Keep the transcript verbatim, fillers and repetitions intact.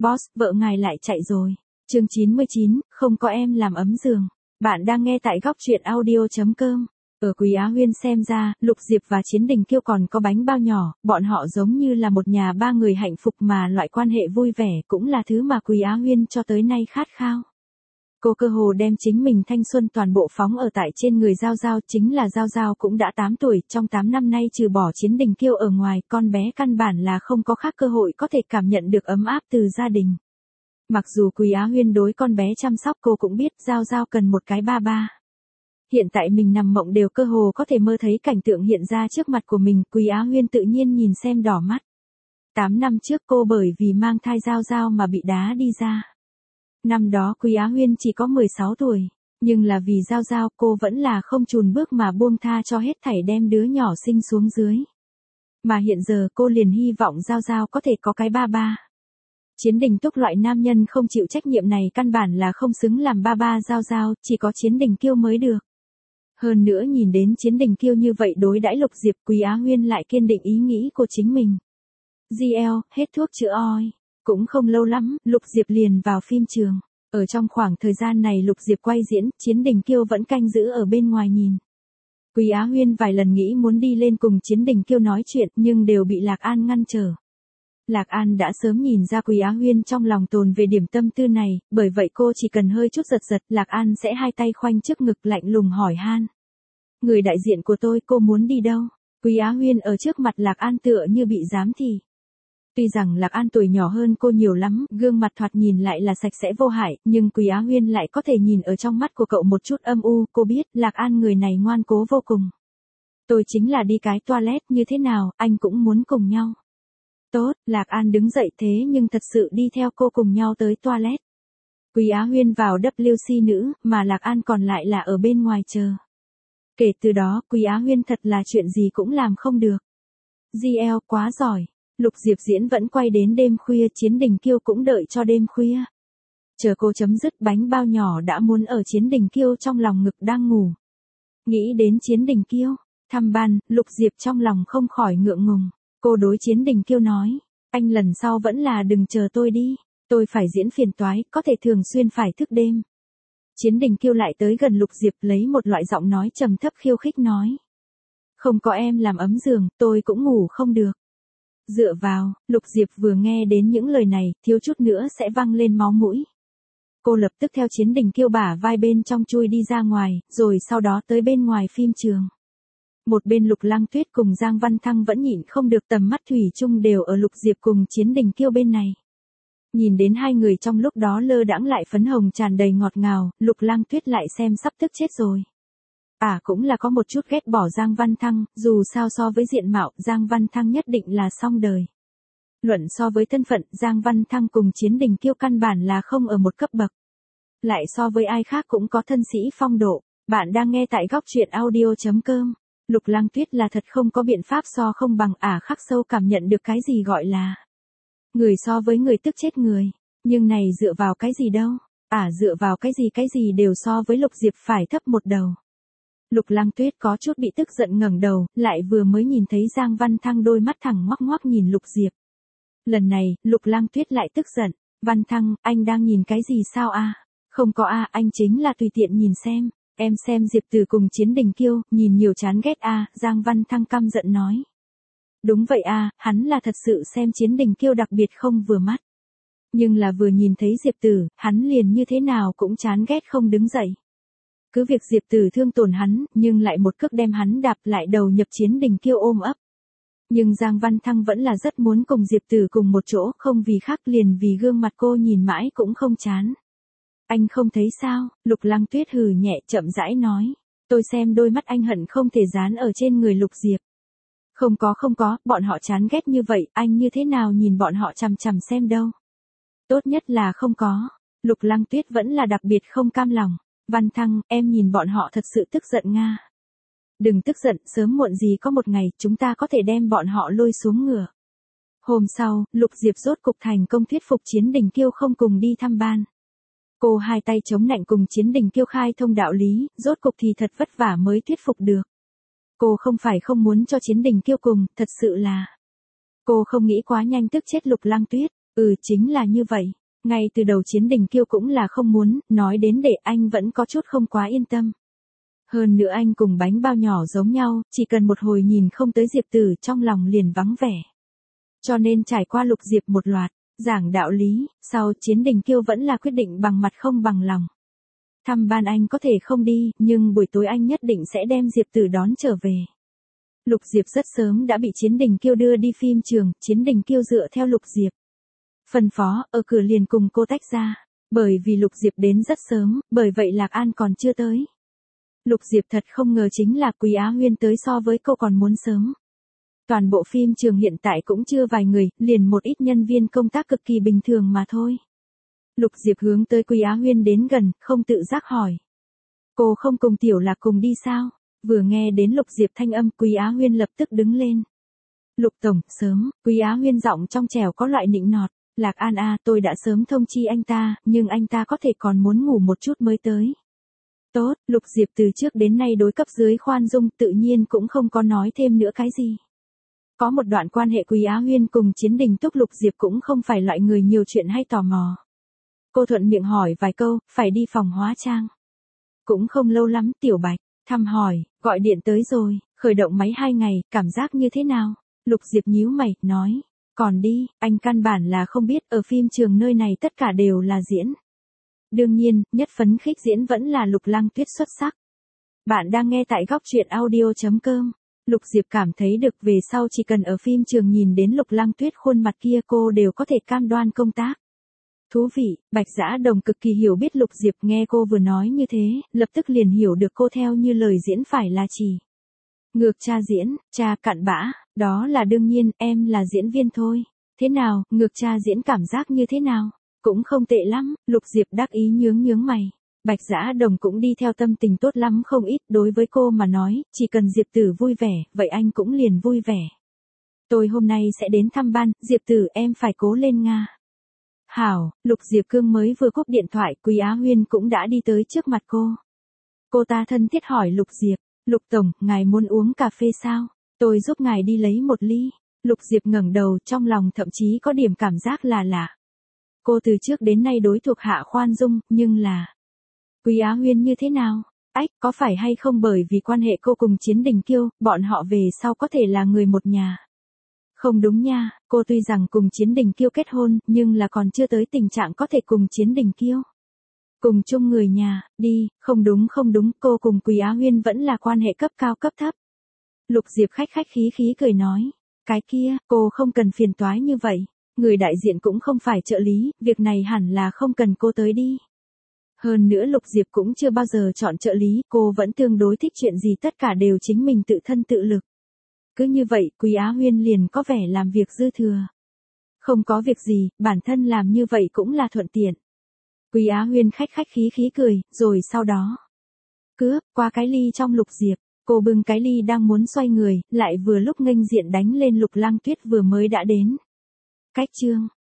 Boss, vợ ngài lại chạy rồi. Chương chín mươi chín, không có em làm ấm giường. Bạn đang nghe tại góc truyện audio chấm com. Ở Quý Á Huyên xem ra, Lục Diệp và Chiến Đình Kiêu còn có bánh bao nhỏ, bọn họ giống như là một nhà ba người hạnh phúc mà loại quan hệ vui vẻ cũng là thứ mà Quý Á Huyên cho tới nay khát khao. Cô cơ hồ đem chính mình thanh xuân toàn bộ phóng ở tại trên người Giao Giao, chính là Giao Giao cũng đã tám tuổi, trong tám năm nay trừ bỏ Chiến Đình Kiêu ở ngoài, con bé căn bản là không có khác cơ hội có thể cảm nhận được ấm áp từ gia đình. Mặc dù Quý Á Huyên đối con bé chăm sóc, cô cũng biết Giao Giao cần một cái ba ba. Hiện tại mình nằm mộng đều cơ hồ có thể mơ thấy cảnh tượng hiện ra trước mặt của mình, Quý Á Huyên tự nhiên nhìn xem đỏ mắt. tám năm trước cô bởi vì mang thai Giao Giao mà bị đá đi ra. Năm đó Quý Á Huyên chỉ có mười sáu tuổi, nhưng là vì Giao Giao cô vẫn là không chùn bước mà buông tha cho hết thảy đem đứa nhỏ sinh xuống dưới. Mà hiện giờ cô liền hy vọng Giao Giao có thể có cái ba ba. Chiến Đình Túc loại nam nhân không chịu trách nhiệm này căn bản là không xứng làm ba ba Giao Giao, chỉ có Chiến Đình Kiêu mới được. Hơn nữa nhìn đến Chiến Đình Kiêu như vậy đối đãi Lục Diệp, Quý Á Huyên lại kiên định ý nghĩ của chính mình. giê lờ, hết thuốc chữa oi. Cũng không lâu lắm, Lục Diệp liền vào phim trường. Ở trong khoảng thời gian này Lục Diệp quay diễn, Chiến Đình Kiêu vẫn canh giữ ở bên ngoài nhìn. Quý Á Huyên vài lần nghĩ muốn đi lên cùng Chiến Đình Kiêu nói chuyện nhưng đều bị Lạc An ngăn trở. Lạc An đã sớm nhìn ra Quý Á Huyên trong lòng tồn về điểm tâm tư này, bởi vậy cô chỉ cần hơi chút giật giật, Lạc An sẽ hai tay khoanh trước ngực lạnh lùng hỏi han. Người đại diện của tôi, cô muốn đi đâu? Quý Á Huyên ở trước mặt Lạc An tựa như bị giám thị. Tuy rằng Lạc An tuổi nhỏ hơn cô nhiều lắm, gương mặt thoạt nhìn lại là sạch sẽ vô hại, nhưng Quý Á Huyên lại có thể nhìn ở trong mắt của cậu một chút âm u, cô biết Lạc An người này ngoan cố vô cùng. Tôi chính là đi cái toilet như thế nào, anh cũng muốn cùng nhau. Tốt, Lạc An đứng dậy thế nhưng thật sự đi theo cô cùng nhau tới toilet. Quý Á Huyên vào vê kép xê nữ, mà Lạc An còn lại là ở bên ngoài chờ. Kể từ đó, Quý Á Huyên thật là chuyện gì cũng làm không được. giê lờ quá giỏi. Lục Diệp diễn vẫn quay đến đêm khuya, Chiến Đình Kiêu cũng đợi cho đêm khuya. Chờ cô chấm dứt bánh bao nhỏ đã muốn ở Chiến Đình Kiêu trong lòng ngực đang ngủ. Nghĩ đến Chiến Đình Kiêu, thăm ban, Lục Diệp trong lòng không khỏi ngượng ngùng. Cô đối Chiến Đình Kiêu nói, anh lần sau vẫn là đừng chờ tôi đi, tôi phải diễn phiền toái, có thể thường xuyên phải thức đêm. Chiến Đình Kiêu lại tới gần Lục Diệp lấy một loại giọng nói trầm thấp khiêu khích nói. Không có em làm ấm giường, tôi cũng ngủ không được. Dựa vào, Lục Diệp vừa nghe đến những lời này, thiếu chút nữa sẽ văng lên máu mũi. Cô lập tức theo Chiến Đình Kiêu bả vai bên trong chui đi ra ngoài, rồi sau đó tới bên ngoài phim trường. Một bên Lục Lăng Tuyết cùng Giang Văn Thăng vẫn nhịn không được, tầm mắt thủy chung đều ở Lục Diệp cùng Chiến Đình Kiêu bên này. Nhìn đến hai người trong lúc đó lơ đãng lại phấn hồng tràn đầy ngọt ngào, Lục Lăng Tuyết lại xem sắp tức chết rồi. À cũng là có một chút ghét bỏ Giang Văn Thăng, dù sao so với diện mạo, Giang Văn Thăng nhất định là xong đời. Luận so với thân phận, Giang Văn Thăng cùng Chiến Đình Kiêu căn bản là không ở một cấp bậc. Lại so với ai khác cũng có thân sĩ phong độ. Bạn đang nghe tại góc truyện audio chấm com. Lục Lăng Tuyết là thật không có biện pháp so không bằng, ả à khắc sâu cảm nhận được cái gì gọi là người so với người tức chết người. Nhưng này dựa vào cái gì đâu? Ả à dựa vào cái gì cái gì đều so với Lục Diệp phải thấp một đầu. Lục Lăng Tuyết có chút bị tức giận ngẩng đầu, lại vừa mới nhìn thấy Giang Văn Thăng đôi mắt thẳng ngoắc ngoắc nhìn Lục Diệp. Lần này, Lục Lăng Tuyết lại tức giận. Văn Thăng, anh đang nhìn cái gì sao a? À? Không có a, à, anh chính là tùy tiện nhìn xem. Em xem Diệp Tử cùng Chiến Đình Kiêu, nhìn nhiều chán ghét a, à, Giang Văn Thăng căm giận nói. Đúng vậy a, à, hắn là thật sự xem Chiến Đình Kiêu đặc biệt không vừa mắt. Nhưng là vừa nhìn thấy Diệp Tử, hắn liền như thế nào cũng chán ghét không đứng dậy. Cứ việc Diệp Tử thương tổn hắn, nhưng lại một cước đem hắn đạp lại đầu nhập Chiến Đình Kiêu ôm ấp. Nhưng Giang Văn Thăng vẫn là rất muốn cùng Diệp Tử cùng một chỗ, không vì khác liền vì gương mặt cô nhìn mãi cũng không chán. Anh không thấy sao? Lục Lăng Tuyết hừ nhẹ chậm rãi nói. Tôi xem đôi mắt anh hận không thể dán ở trên người Lục Diệp. Không có không có, bọn họ chán ghét như vậy, anh như thế nào nhìn bọn họ chằm chằm xem đâu. Tốt nhất là không có. Lục Lăng Tuyết vẫn là đặc biệt không cam lòng. Văn Thăng, em nhìn bọn họ thật sự tức giận nga. Đừng tức giận, sớm muộn gì có một ngày, chúng ta có thể đem bọn họ lôi xuống ngựa. Hôm sau, Lục Diệp rốt cục thành công thuyết phục Chiến Đình Kiêu không cùng đi thăm ban. Cô hai tay chống nạnh cùng Chiến Đình Kiêu khai thông đạo lý, rốt cục thì thật vất vả mới thuyết phục được. Cô không phải không muốn cho Chiến Đình Kiêu cùng, thật sự là. Cô không nghĩ quá nhanh tức chết Lục Lăng Tuyết. Ừ, chính là như vậy. Ngay từ đầu Chiến Đình Kiêu cũng là không muốn, nói đến để anh vẫn có chút không quá yên tâm. Hơn nữa anh cùng bánh bao nhỏ giống nhau, chỉ cần một hồi nhìn không tới Diệp Tử trong lòng liền vắng vẻ. Cho nên trải qua Lục Diệp một loạt, giảng đạo lý, sau Chiến Đình Kiêu vẫn là quyết định bằng mặt không bằng lòng. Thăm ban anh có thể không đi, nhưng buổi tối anh nhất định sẽ đem Diệp Tử đón trở về. Lục Diệp rất sớm đã bị Chiến Đình Kiêu đưa đi phim trường, Chiến Đình Kiêu dựa theo Lục Diệp phân phó, ở cửa liền cùng cô tách ra. Bởi vì Lục Diệp đến rất sớm, bởi vậy Lạc An còn chưa tới. Lục Diệp thật không ngờ chính là Quý Á Huyên tới so với cô còn muốn sớm. Toàn bộ phim trường hiện tại cũng chưa vài người, liền một ít nhân viên công tác cực kỳ bình thường mà thôi. Lục Diệp hướng tới Quý Á Huyên đến gần, không tự giác hỏi. Cô không cùng Tiểu Lạc cùng đi sao? Vừa nghe đến Lục Diệp thanh âm, Quý Á Huyên lập tức đứng lên. Lục Tổng, sớm, Quý Á Huyên giọng trong trẻo có loại nịnh nọt. Lạc An à, tôi đã sớm thông chi anh ta, nhưng anh ta có thể còn muốn ngủ một chút mới tới. Tốt, Lục Diệp từ trước đến nay đối cấp dưới khoan dung, tự nhiên cũng không có nói thêm nữa cái gì. Có một đoạn quan hệ Quý Á Huyên cùng Chiến Đình Túc, Lục Diệp cũng không phải loại người nhiều chuyện hay tò mò. Cô thuận miệng hỏi vài câu, phải đi phòng hóa trang. Cũng không lâu lắm, Tiểu Bạch, thăm hỏi, gọi điện tới rồi, khởi động máy hai ngày, cảm giác như thế nào? Lục Diệp nhíu mày, nói. Còn đi, anh căn bản là không biết ở phim trường nơi này tất cả đều là diễn. Đương nhiên, nhất phấn khích diễn vẫn là Lục Lăng Tuyết xuất sắc. Bạn đang nghe tại góc truyện audio chấm com. Lục Diệp cảm thấy được về sau chỉ cần ở phim trường nhìn đến Lục Lăng Tuyết khuôn mặt kia cô đều có thể cam đoan công tác. Thú vị, Bạch Dã Đồng cực kỳ hiểu biết Lục Diệp, nghe cô vừa nói như thế, lập tức liền hiểu được cô theo như lời diễn phải là chỉ. Ngược cha diễn, cha cặn bã, đó là đương nhiên, em là diễn viên thôi. Thế nào, ngược cha diễn cảm giác như thế nào? Cũng không tệ lắm, Lục Diệp đắc ý nhướng nhướng mày. Bạch Dã Đồng cũng đi theo tâm tình tốt lắm không ít, đối với cô mà nói, chỉ cần Diệp Tử vui vẻ, vậy anh cũng liền vui vẻ. Tôi hôm nay sẽ đến thăm ban, Diệp Tử em phải cố lên Nga. Hảo, Lục Diệp Cương mới vừa cúp điện thoại, Quý Á Huyên cũng đã đi tới trước mặt cô. Cô ta thân thiết hỏi Lục Diệp, Lục Tổng, ngài muốn uống cà phê sao? Tôi giúp ngài đi lấy một ly. Lục Diệp ngẩng đầu, trong lòng thậm chí có điểm cảm giác là lạ. Cô từ trước đến nay đối thuộc hạ khoan dung, nhưng là... Quý Á Huyên như thế nào? Ách, có phải hay không bởi vì quan hệ cô cùng Chiến Đình Kiêu, bọn họ về sau có thể là người một nhà? Không đúng nha, cô tuy rằng cùng Chiến Đình Kiêu kết hôn, nhưng là còn chưa tới tình trạng có thể cùng Chiến Đình Kiêu cùng chung người nhà, đi, không đúng không đúng, cô cùng Quý Á Huyên vẫn là quan hệ cấp cao cấp thấp. Lục Diệp khách khách khí khí cười nói, cái kia, cô không cần phiền toái như vậy, người đại diện cũng không phải trợ lý, việc này hẳn là không cần cô tới đi. Hơn nữa Lục Diệp cũng chưa bao giờ chọn trợ lý, cô vẫn tương đối thích chuyện gì tất cả đều chính mình tự thân tự lực. Cứ như vậy, Quý Á Huyên liền có vẻ làm việc dư thừa. Không có việc gì, bản thân làm như vậy cũng là thuận tiện. Quý Á Huyên khách khách khí khí cười, rồi sau đó cướp qua cái ly trong Lục Diệp, cô bưng cái ly đang muốn xoay người, lại vừa lúc nghênh diện đánh lên Lục Lăng Tuyết vừa mới đã đến. Cách chương